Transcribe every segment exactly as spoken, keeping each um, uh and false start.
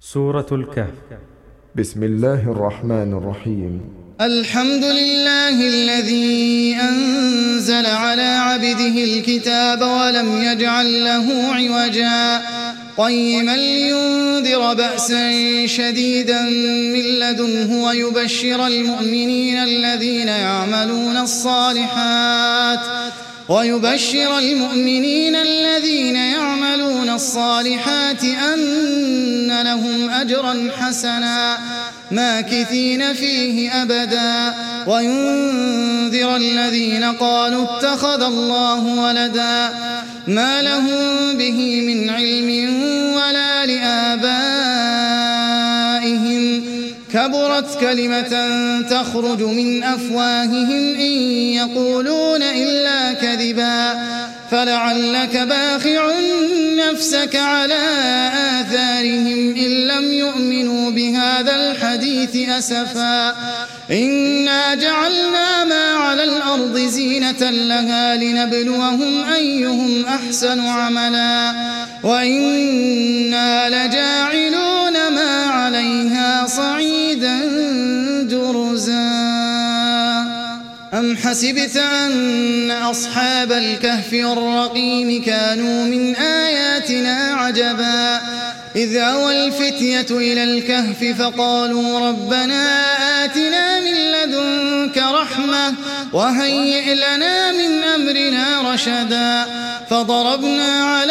سورة الكهف. بسم الله الرحمن الرحيم. الحمد لله الذي أنزل على عبده الكتاب ولم يجعل له عوجا قيما لينذر بأسا شديدا من لدنه ويبشر المؤمنين الذين يعملون الصالحات ويبشر المؤمنين الذين يعملون الصالحات أن لهم أجرا حسنا ماكثين فيه أبدا وينذر الذين قالوا اتخذ الله ولدا ما لهم به من علم ولا لآبائهم كبرت كلمة تخرج من أفواههم إن يقولون إلا كذبا فلعلك باخع نفسك على آثارهم إن لم يؤمنوا بهذا الحديث أسفا إنا جعلنا ما على الأرض زينة لها لنبلوهم أيهم أحسن عملا وإنا لجاعلون ما عليها صعيدا جرزا أم حسبت أن أصحاب الكهف والرقيم كانوا من آياتنا عجبا إذ أوى الفتية إلى الكهف فقالوا ربنا آتنا من لدنك رحمة وهيئ لنا من أمرنا رشدا فضربنا على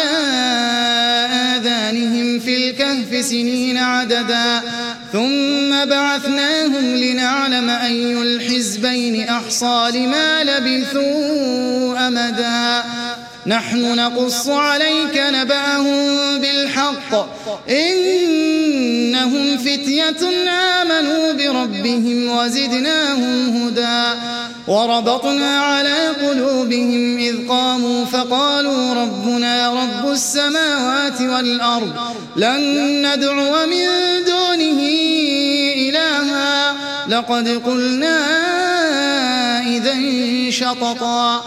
آذانهم في الكهف سنين عددا ثم بعثناهم لنعلم أي الحزبين أحصى لما لبثوا أمدا نحن نقص عليك نبأهم بالحق إنهم فتية آمنوا بربهم وزدناهم هدى وربطنا على قلوبهم إذ قاموا فقالوا ربنا رب السماوات والأرض لن ندعو من دونه إلها لقد قلنا إذا شططا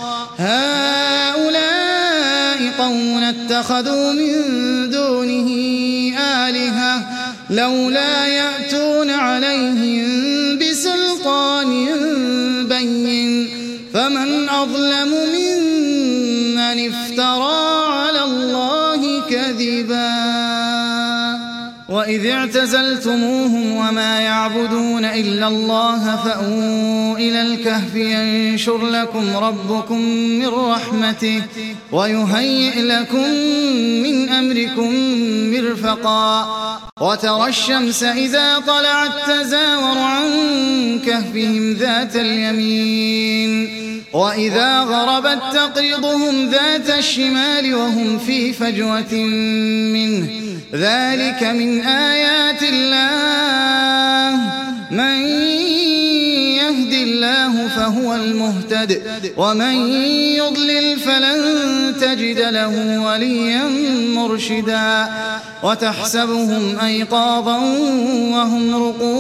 هؤلاء قوم اتخذوا من دونه آلهة لولا يأتون عليهم بسلطان بين فمن أظلم ممن افترى على الله كذبا وإذ اعتزلتموهم وما يعبدون إلا الله فأووا إلى الكهف ينشر لكم ربكم من رحمته ويهيئ لكم من أمركم مرفقا وترى الشمس إذا طلعت تزاور عن كهفهم ذات اليمين وإذا غربت تقرضهم ذات الشمال وهم في فجوة منه ذلك من آيات الله من يهد الله فهو المهتد ومن يضلل فلن تجد له وليا مرشدا وتحسبهم أيقاظا وهم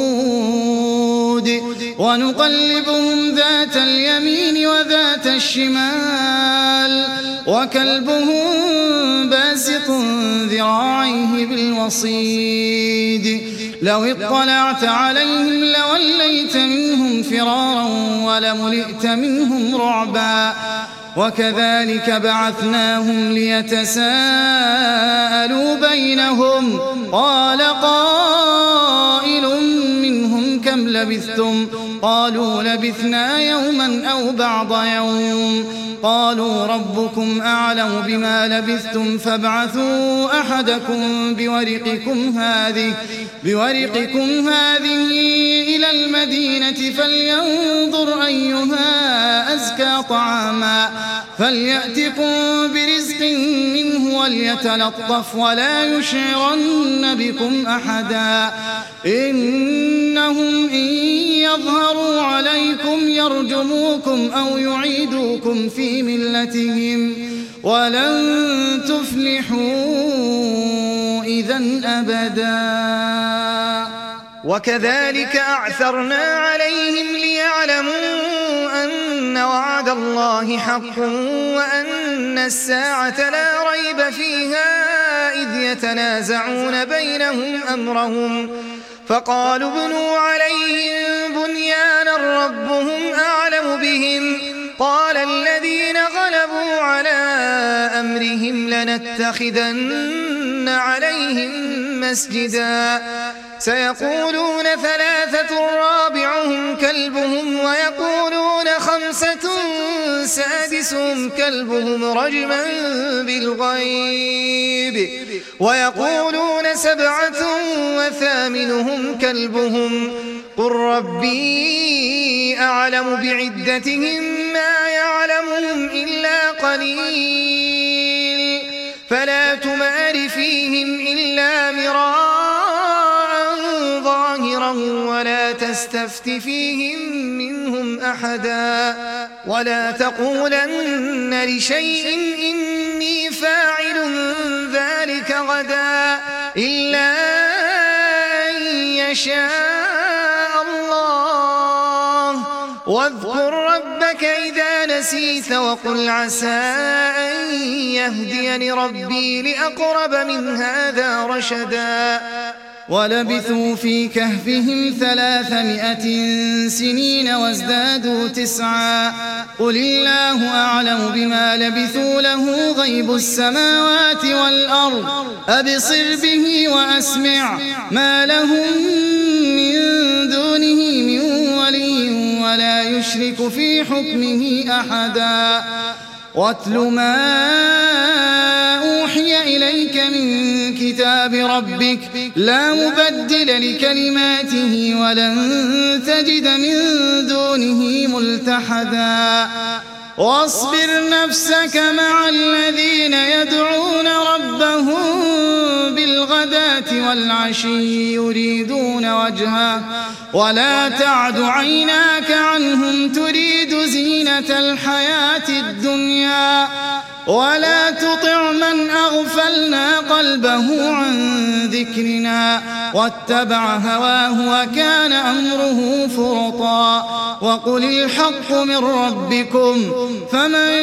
رقود ونقلبهم ذات اليمين وذات الشمال وكلبهم باسط ذراعيه بالوصيد لو اطلعت عليهم لوليت منهم فرارا ولملئت منهم رعبا وكذلك بعثناهم ليتساءلوا بينهم قال قائل منهم كم لبثتم قالوا لبثنا يوما أو بعض يوم قالوا ربكم أعلم بما لبثتم فابعثوا أحدكم بورقكم هذه بورقكم هذه إلى المدينة فلينظر أيها أزكى طعاما فليأتكم برزق منه وليتلطف ولا يشعرن بكم أحدا إنهم إن يظهروا عليكم يرجموكم أو يعيدوكم في ملتهم ولن تفلحوا إذن أبدا وكذلك أعثرنا عليهم ليعلموا أن وعد الله حق وأن الساعة لا ريب فيها إذ يتنازعون بينهم أمرهم فقالوا ابنوا عليهم بنيانا ربهم أعلم بهم قال الذين غلبوا على أمرهم لنتخذن عليهم مسجدا سيقولون ثلاثة رابعهم كلبهم ويقولون خمسة سادسهم كلبهم رجما بالغيب ويقولون سبعة وثامنهم كلبهم قل ربي أعلم بعدتهم ما يعلمهم إلا قليل فلا تمار فيهم إلا مراء ظاهرا ولا تستفت فيهم منهم أحدا ولا تقولن لشيء إني فاعل ذلك غدا إلا أن يشاء الله واذكر ربك إذا نسيت وقل عسى أن يهديني ربي لأقرب من هذا رشدا ولبثوا في كهفهم ثلاثمائة سنين وازدادوا تسعا قل الله أعلم بما لبثوا له غيب السماوات والأرض أبصر به وأسمع ما لهم من دونه من ولي ولا يشرك في حكمه أحدا واتل ما أوحي إليك من كتاب ربك لا مبدل لكلماته ولن تجد من دونه ملتحدا واصبر نفسك مع الذين يدعون ربهم بالغداة والعشي يريدون وجهه ولا تعد عيناك عنهم تريد زينة الحياة الدنيا ولا تطع من أغفلنا قلبه عن ذكرنا واتبع هواه وكان أمره فرطا وقل الحق من ربكم فمن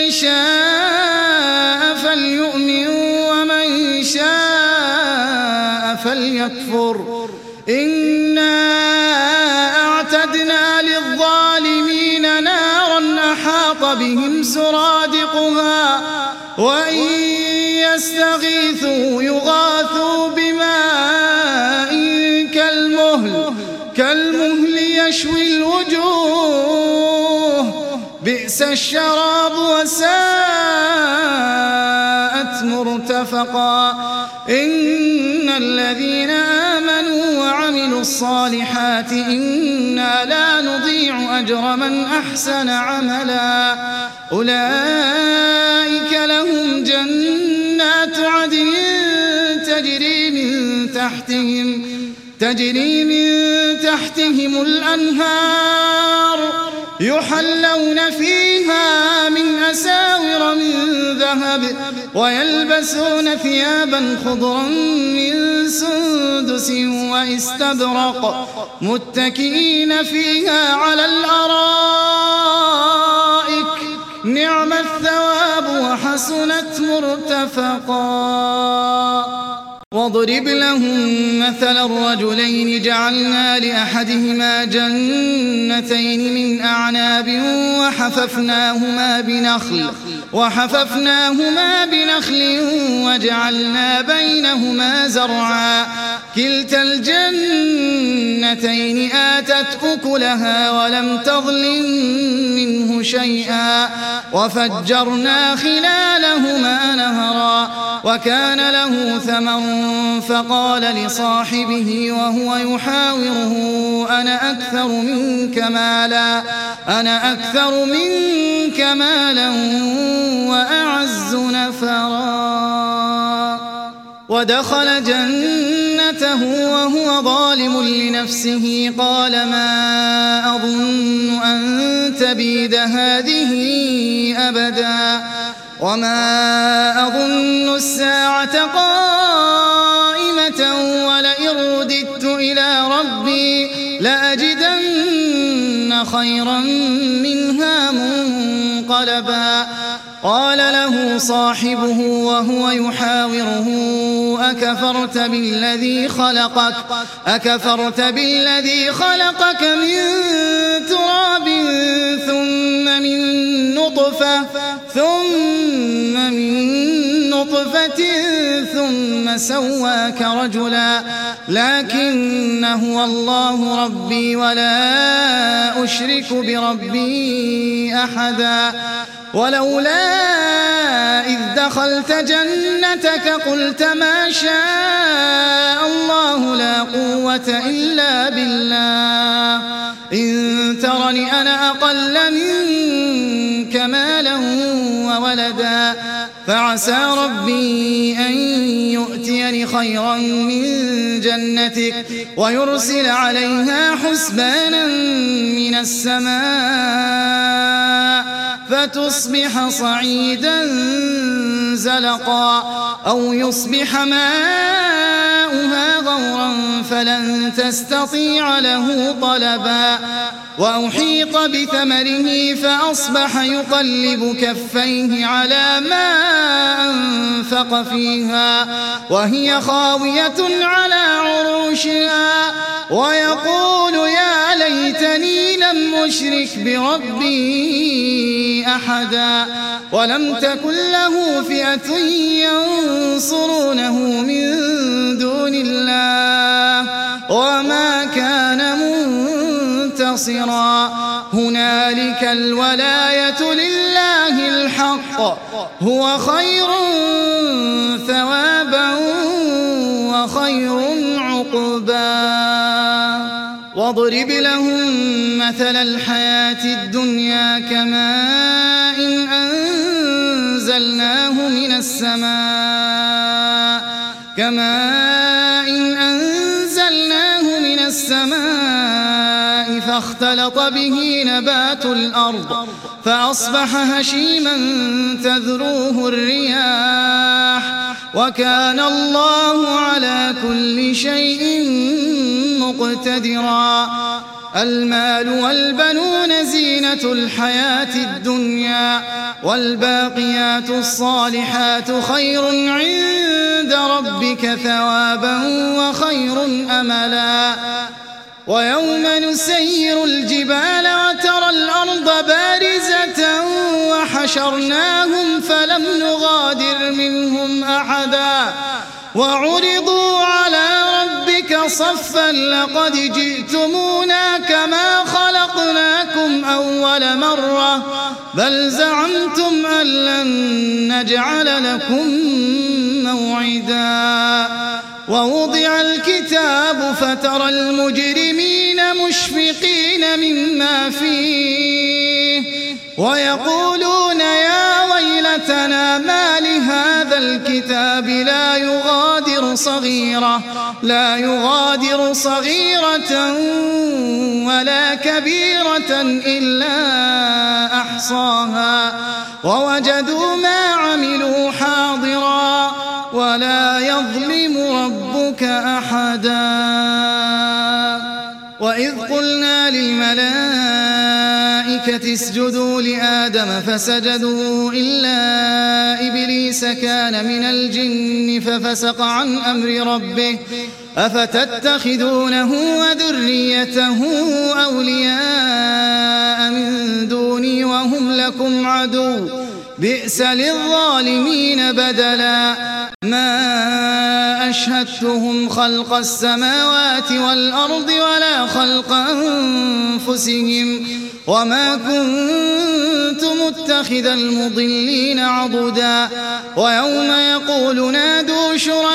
شاء فليؤمن ومن شاء فليكفر إنا أعتدنا للظالمين نارا أحاط بهم سرادقها وإن يستغيثوا يغاثوا بماء كالمهل كالمهل يشوي الوجوه بئس الشراب وساءت مرتفقا إن الذين آمنوا وعملوا الصالحات إنا لا نضيع أجر من أحسن عملا أولئك لهم جنات عدن تجري من تحتهم تجري من تحتهم الأنهار يحلون فيها من أساور من ذهب ويلبسون ثيابا خضرا من سندس واستبرق متكئين فيها على الأرائك نعم الثواب وحسنت مرتفقا واضرب لهم مثل الرجلين جعلنا لأحدهما جنتين من أعناب وحففناهما بنخل وحففناهما بنخل وجعلنا بينهما زرعا كلتا الجنتين آتت أكلها ولم تظلم منه شيئا وفجرنا خلالهما نهرا وكان له ثمر فقال لصاحبه وهو يحاوره أنا أكثر منك مالا أنا أكثر منك مالا وأعز نفرا ودخل جنته وهو ظالم لنفسه قال ما أظن أن تبيد هذه أبدا وما أظن الساعة قائمة ولئن رددت إلى ربي لأجدن خيرا منها منقلبا قال له صاحبه وهو يحاوره أكفرت بالذي خلقك أكفرت بالذي خلقك من تراب ثم من نطفة ثم من نطفة ثم سواك رجلا لكن هو الله ربي ولا أشرك بربي أحدا ولولا إذ دخلت جنتك قلت ما شاء الله لا قوة إلا بالله إن ترني أنا أقل منك مالا وولدا فعسى ربي أن يؤتيني خيرا من جنتك ويرسل عليها حسبانا من السماء فتصبح صعيدا زلقا أو يصبح ماؤها غورا فلن تستطيع له طلبا وأحيط بثمره فأصبح يقلب كفيه على ما أنفق فيها وهي خاوية على عروشها ويقول يا ليتني لم أشرك بربي أحدا ولم تكن له فئة ينصرونه من دون الله وما كان منتصرا هنالك الولاية لله الحق هو خير ثوابا وخير عقبا واضرب لهم مثل الحياة الدنيا كماء إن أنزلناه من السماء كماء إن أنزلناه من السماء فاختلط به نبات الأرض فأصبح هشيما تذروه الرياح وكان الله على كل شيء مقتدرا المال والبنون زينة الحياة الدنيا والباقيات الصالحات خير عند ربك ثوابا وخير أملا ويوم نسير الجبال وترى الأرض بارزة وحشرناهم فلم نغادر منهم أحدا وعرضوا على ربك صفا لقد جئتمونا كما خلقناكم أول مرة بل زعمتم أن لن نجعل لكم موعدا ووضع الكتاب فترى المجرمين مشفقين مما فيه ويقولون يا ويلتنا ما لهذا الكتاب لا يغادر صغيرة لا يغادر صغيرة ولا كبيرة إلا أحصاها ووجدوا ما عملوا حاضرا ولا يظلم ربك أحدا وإذ قلنا للملائكة اسجدوا لآدم فسجدوا إلا إبليس كان من الجن ففسق عن أمر ربه أفتتخذونه وذريته أولياء من دوني وهم لكم عدو بئس للظالمين بدلا ما أشهدتهم خلق السماوات والأرض ولا خلق أنفسهم وما كنت متخذ المضلين عضدا ويوم يقول نادوا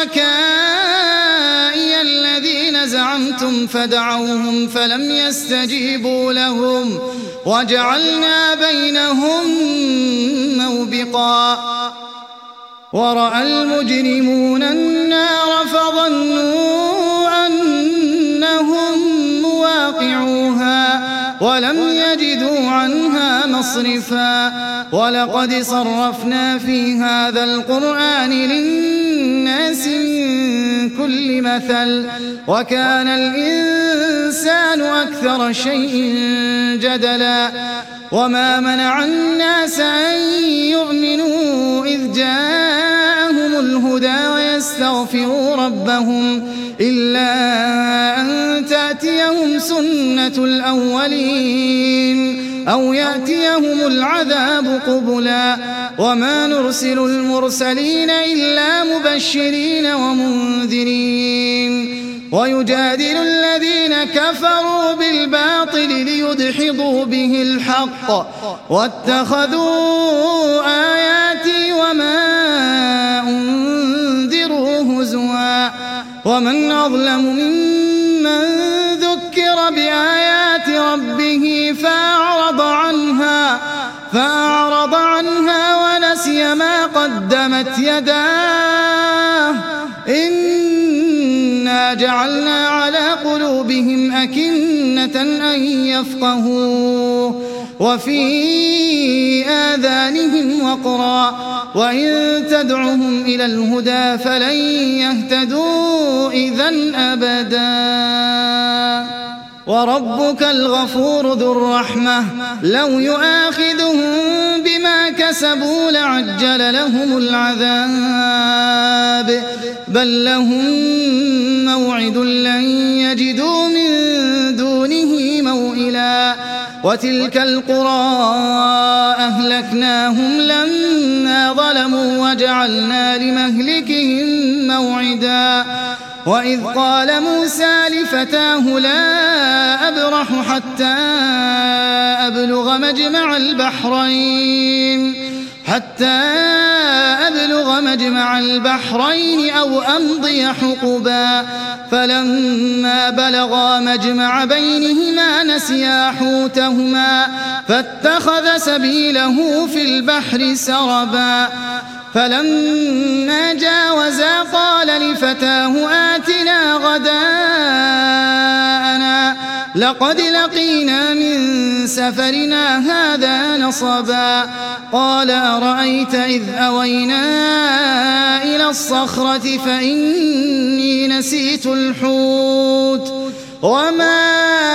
شركائي الذين زعمتم فدعوهم فلم يستجيبوا لهم وجعلنا بينهم موبقا ورأى المجرمون النار فظنوا أنهم مواقعوها ولم يجدوا عنها مصرفا ولقد صرفنا في هذا القرآن للناس من كل مثل وكان الإنسان أكثر شيء جدلا وما منع الناس أن يؤمنوا إذ جاءهم الهدى ويستغفروا ربهم إلا أن تأتيهم سنة الأولين أو يأتيهم العذاب قبلا وما نرسل المرسلين إلا مبشرين ومنذرين ويجادل الذين كفروا بالباطل ليدحضوا به الحق واتخذوا آياتي وما أنذروا هزوا ومن أظلم ممن ذكر بآيات ربه فأعرض عنها فأعرض عنها ونسي ما قدمت يداه إنا جعلنا على قلوبهم أكنة أن يفقهوه وفي آذانهم وقرا وإن تدعهم إلى الهدى فلن يهتدوا إذن أبدا وربك الغفور ذو الرحمة لو يؤاخذهم بما كسبوا لعجل لهم العذاب بل لهم موعد لن يجدوا من دونه موئلا وتلك القرى أهلكناهم لما ظلموا وجعلنا لمهلكهم موعدا وإذ قال موسى لفتاه لا أبرح حتى أبلغ مجمع البحرين حتى أبلغ مجمع البحرين أو أمضي حقبا فلما بلغا مجمع بينهما نسيا حوتهما فاتخذ سبيله في البحر سربا فلما جاوزا قال لفتاه آتنا غداءنا لقد لقينا من سفرنا هذا نصبا قال أرأيت إذ أوينا إلى الصخرة فإني نسيت الحوت وما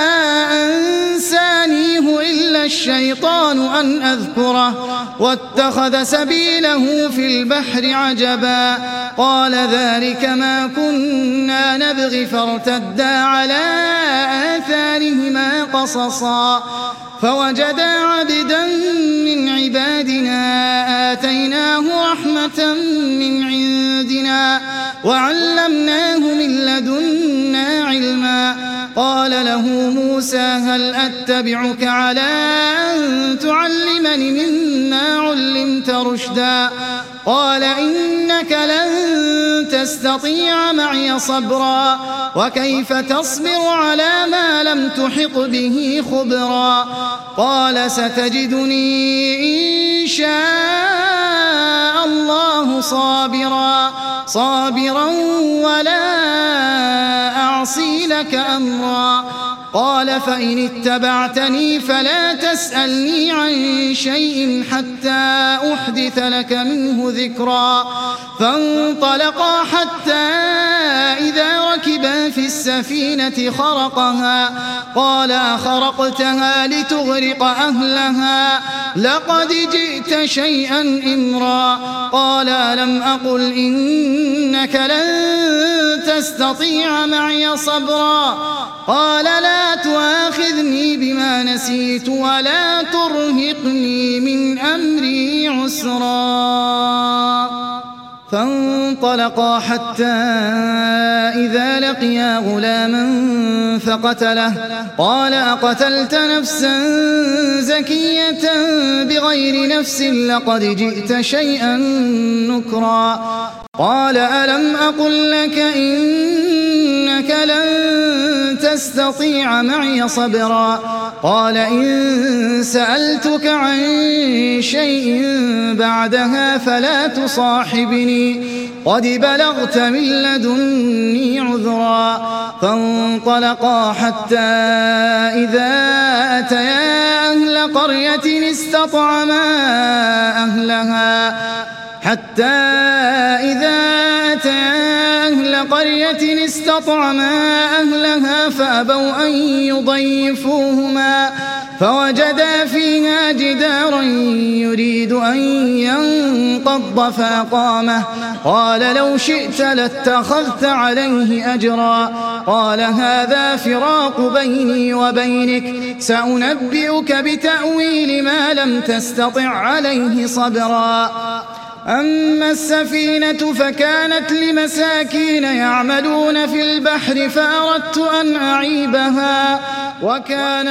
أنسانيه إلا الشيطان أن أذكره واتخذ سبيله في البحر عجبا قال ذلك ما كنا نبغي فارتدا على آثارهما قصصا فوجدا عبدا من عبادنا آتيناه رحمة من عندنا وعلمناه من لدنا علما قال له موسى هل أتبعك على أن تعلمني مما علمت رشدا قال إنك لن تستطيع معي صبرا وكيف تصبر على ما لم تحط به خبرا قال ستجدني إن شاء الله صابرا صابرا ولا أعصي لك أمرا قال فإن اتبعتني فلا تسألني عن شيء حتى أحدث لك منه ذكرا فانطلقا حتى إذا ركبا في السفينة خرقها قال أخرقتها لتغرق أهلها لقد جئت شيئا إمرا قال ألم أقل إنك لن تستطيع معي صبرا قال لا تؤاخذني بما نسيت ولا ترهقني من أمري عسرا فانطلقا حتى إذا لقيا غلاما فقتله قال أقتلت نفسا زكية بغير نفس لقد جئت شيئا نكرا قال ألم أقل لك إنك لن تستطيع معي صبرا قال إن سألتك عن شيء بعدها فلا تصاحبني قد بلغت من لدني عذرا فانطلقا حتى إذا أتيا أهل قرية استطعما أهلها حتى إذا أتيا أهل قرية استطعما أهلها فأبوا أن يضيفوهما فوجدا فيها جدارا يريد أن ينقض فأقامه قال لو شئت لاتخذت عليه أجرا قال هذا فراق بيني وبينك سأنبئك بتأويل ما لم تستطع عليه صبرا أما السفينة فكانت لمساكين يعملون في البحر فأردت أن أعيبها وكان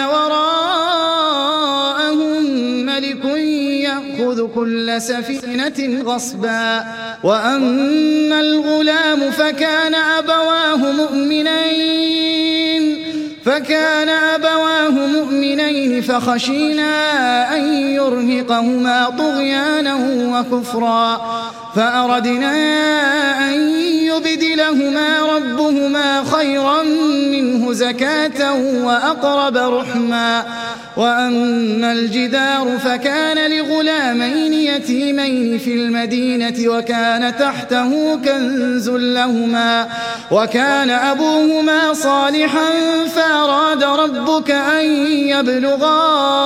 وراءهم ملك يأخذ كل سفينة غصبا وأما الغلام فكان أبواه مؤمنين فكان أبواه مؤمنين فخشينا أن يرهقهما طغيانا وكفرا فأردنا أن يبدلهما ربهما خيرا منه زكاة وأقرب رحما وأما الجدار فكان لغلامين يتيمين في المدينة وكان تحته كنز لهما وكان أبوهما صالحا فأراد ربك أن يبلغا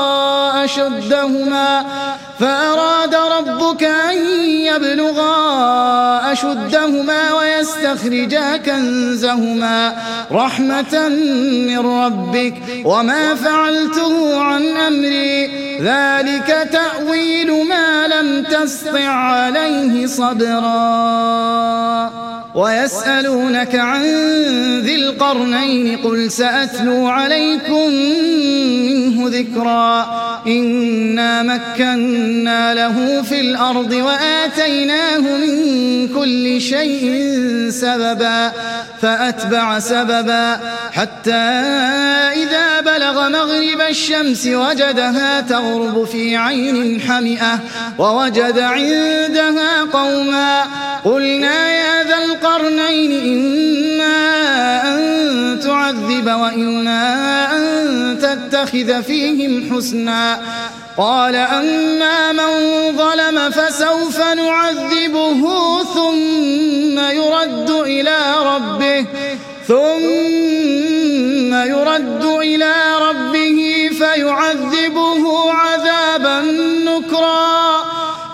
أشدهما فأراد ربك أن يبلغا أشدهما ويستخرجا كنزهما رحمة من ربك وما فعلته عن أمري ذلك تأويل ما لم تسطع عليه صبرا ويسألونك عن ذي القرنين قل سأتلو عليكم منه ذكرا إنا مكنا له في الأرض وآتيناه من كل شيء سببا فأتبع سببا حتى إذا بلغ مغرب الشمس وجدها تغرب في عين حمئة ووجد عندها قوما قلنا يا ذا القرنين إما أن تعذب وإما أن تتخذ فيهم حسنا قال أما من ظلم فسوف نعذبه ثم يرد إلى ربه ثم يرد إلى ربه فيعذبه عذابا نكرا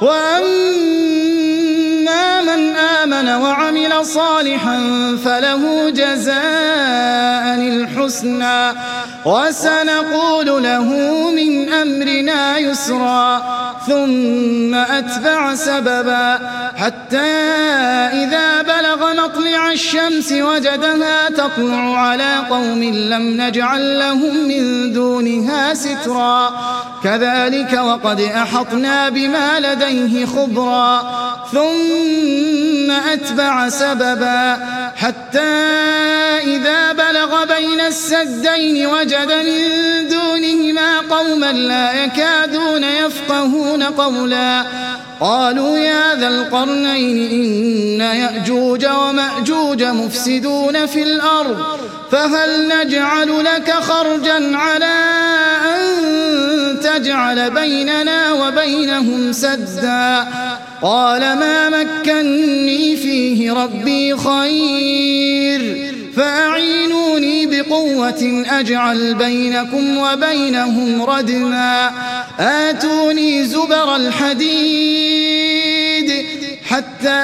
وأما من آمن وعمل صالحا فله جزاء الحسنى وسنقول له من أمرنا يسرا ثم أتبع سببا حتى إذا بلغ مطلع الشمس وجدها تطلع على قوم لم نجعل لهم من دونها سترا كذلك وقد أحطنا بما لديه خبرا ثم أتبع سببا حتى إذا بلغ بين السدين وجد من دونهما قوما لا يكادون يفقهون قولا قالوا يا ذا القرنين إن يأجوج ومأجوج مفسدون في الأرض فهل نجعل لك خرجا على أن تجعل بيننا وبينهم سدا قال ما مكني فيه ربي خير فأعينوني بقوة أجعل بينكم وبينهم ردما آتوني زبر الحديد حتى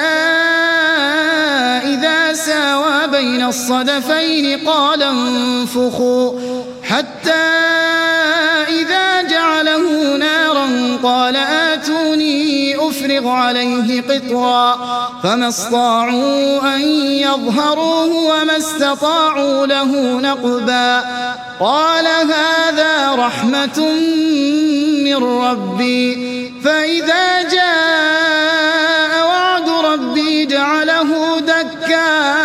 إذا ساوى بين الصدفين قال انفخوا حتى إذا جعله نارا قال آتوني أفرغ عليه قطرا فما استطاعوا أن يظهروه وما استطاعوا له نقبا قال هذا رحمة من ربي فإذا جاء وعد ربي جعله دكا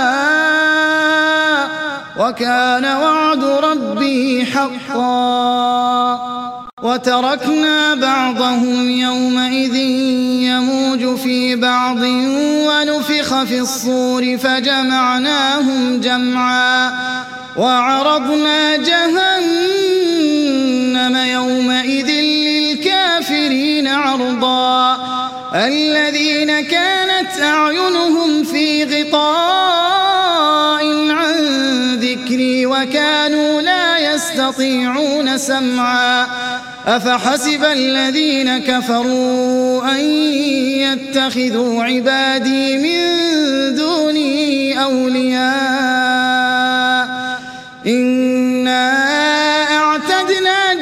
وكان وعد ربي حقا وتركنا بعضهم يومئذ يموج في بعض ونفخ في الصور فجمعناهم جمعا وعرضنا جهنم يومئذ للكافرين عرضا الذين كانت أعينهم في غطاء عن ذكري ذكري وكانوا لا يستطيعون سمعا أفحسب الذين كفروا أن يتخذوا عبادي من دوني أولياء إنا أعتدنا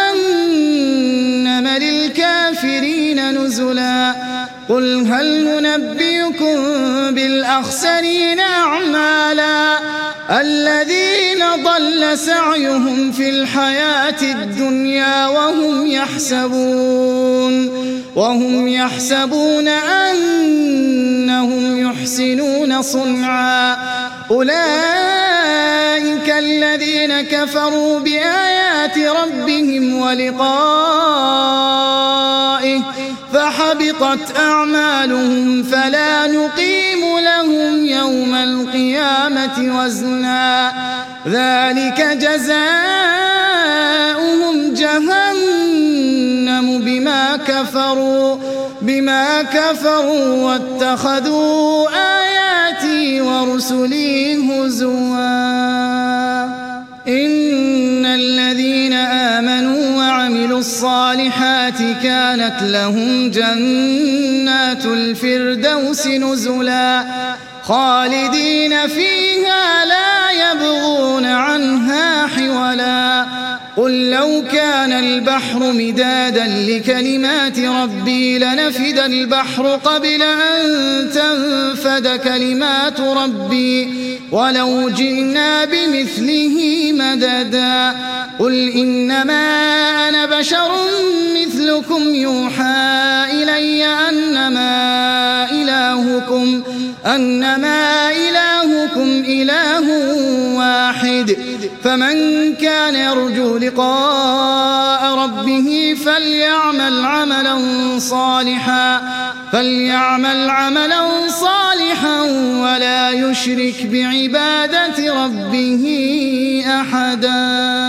جهنم للكافرين نزلا قل هل ننبئكم بالأخسرين أعمالا الذين ضل سعيهم في الحياة الدنيا وهم يحسبون وهم يحسبون أنهم يحسنون صنعا أولئك الذين كفروا بآيات ربهم ولقائه فحبطت أعمالهم فلا نقيم لهم يوم القيامة وزنا ذلك جزاؤهم جهنم بما كفروا بما كفروا واتخذوا آياتي ورسلي هزوا إن الذين آمنوا وعملوا الصالحات كانت لهم جنات الفردوس نزلا خالدين فيها لا يبغون عنها حولا قل لو كان البحر مدادا لكلمات ربي لنفد البحر قبل أن تنفد كلمات ربي ولو جئنا بمثله مددا قل إنما أنا بشر مثلكم يوحى إلي أنما إلهكم أنما إلهكم إله واحد فمن كان يرجو لقاء ربه فليعمل عملا صالحا فليعمل عملا صالحا ولا يشرك بعبادة ربه أحدا.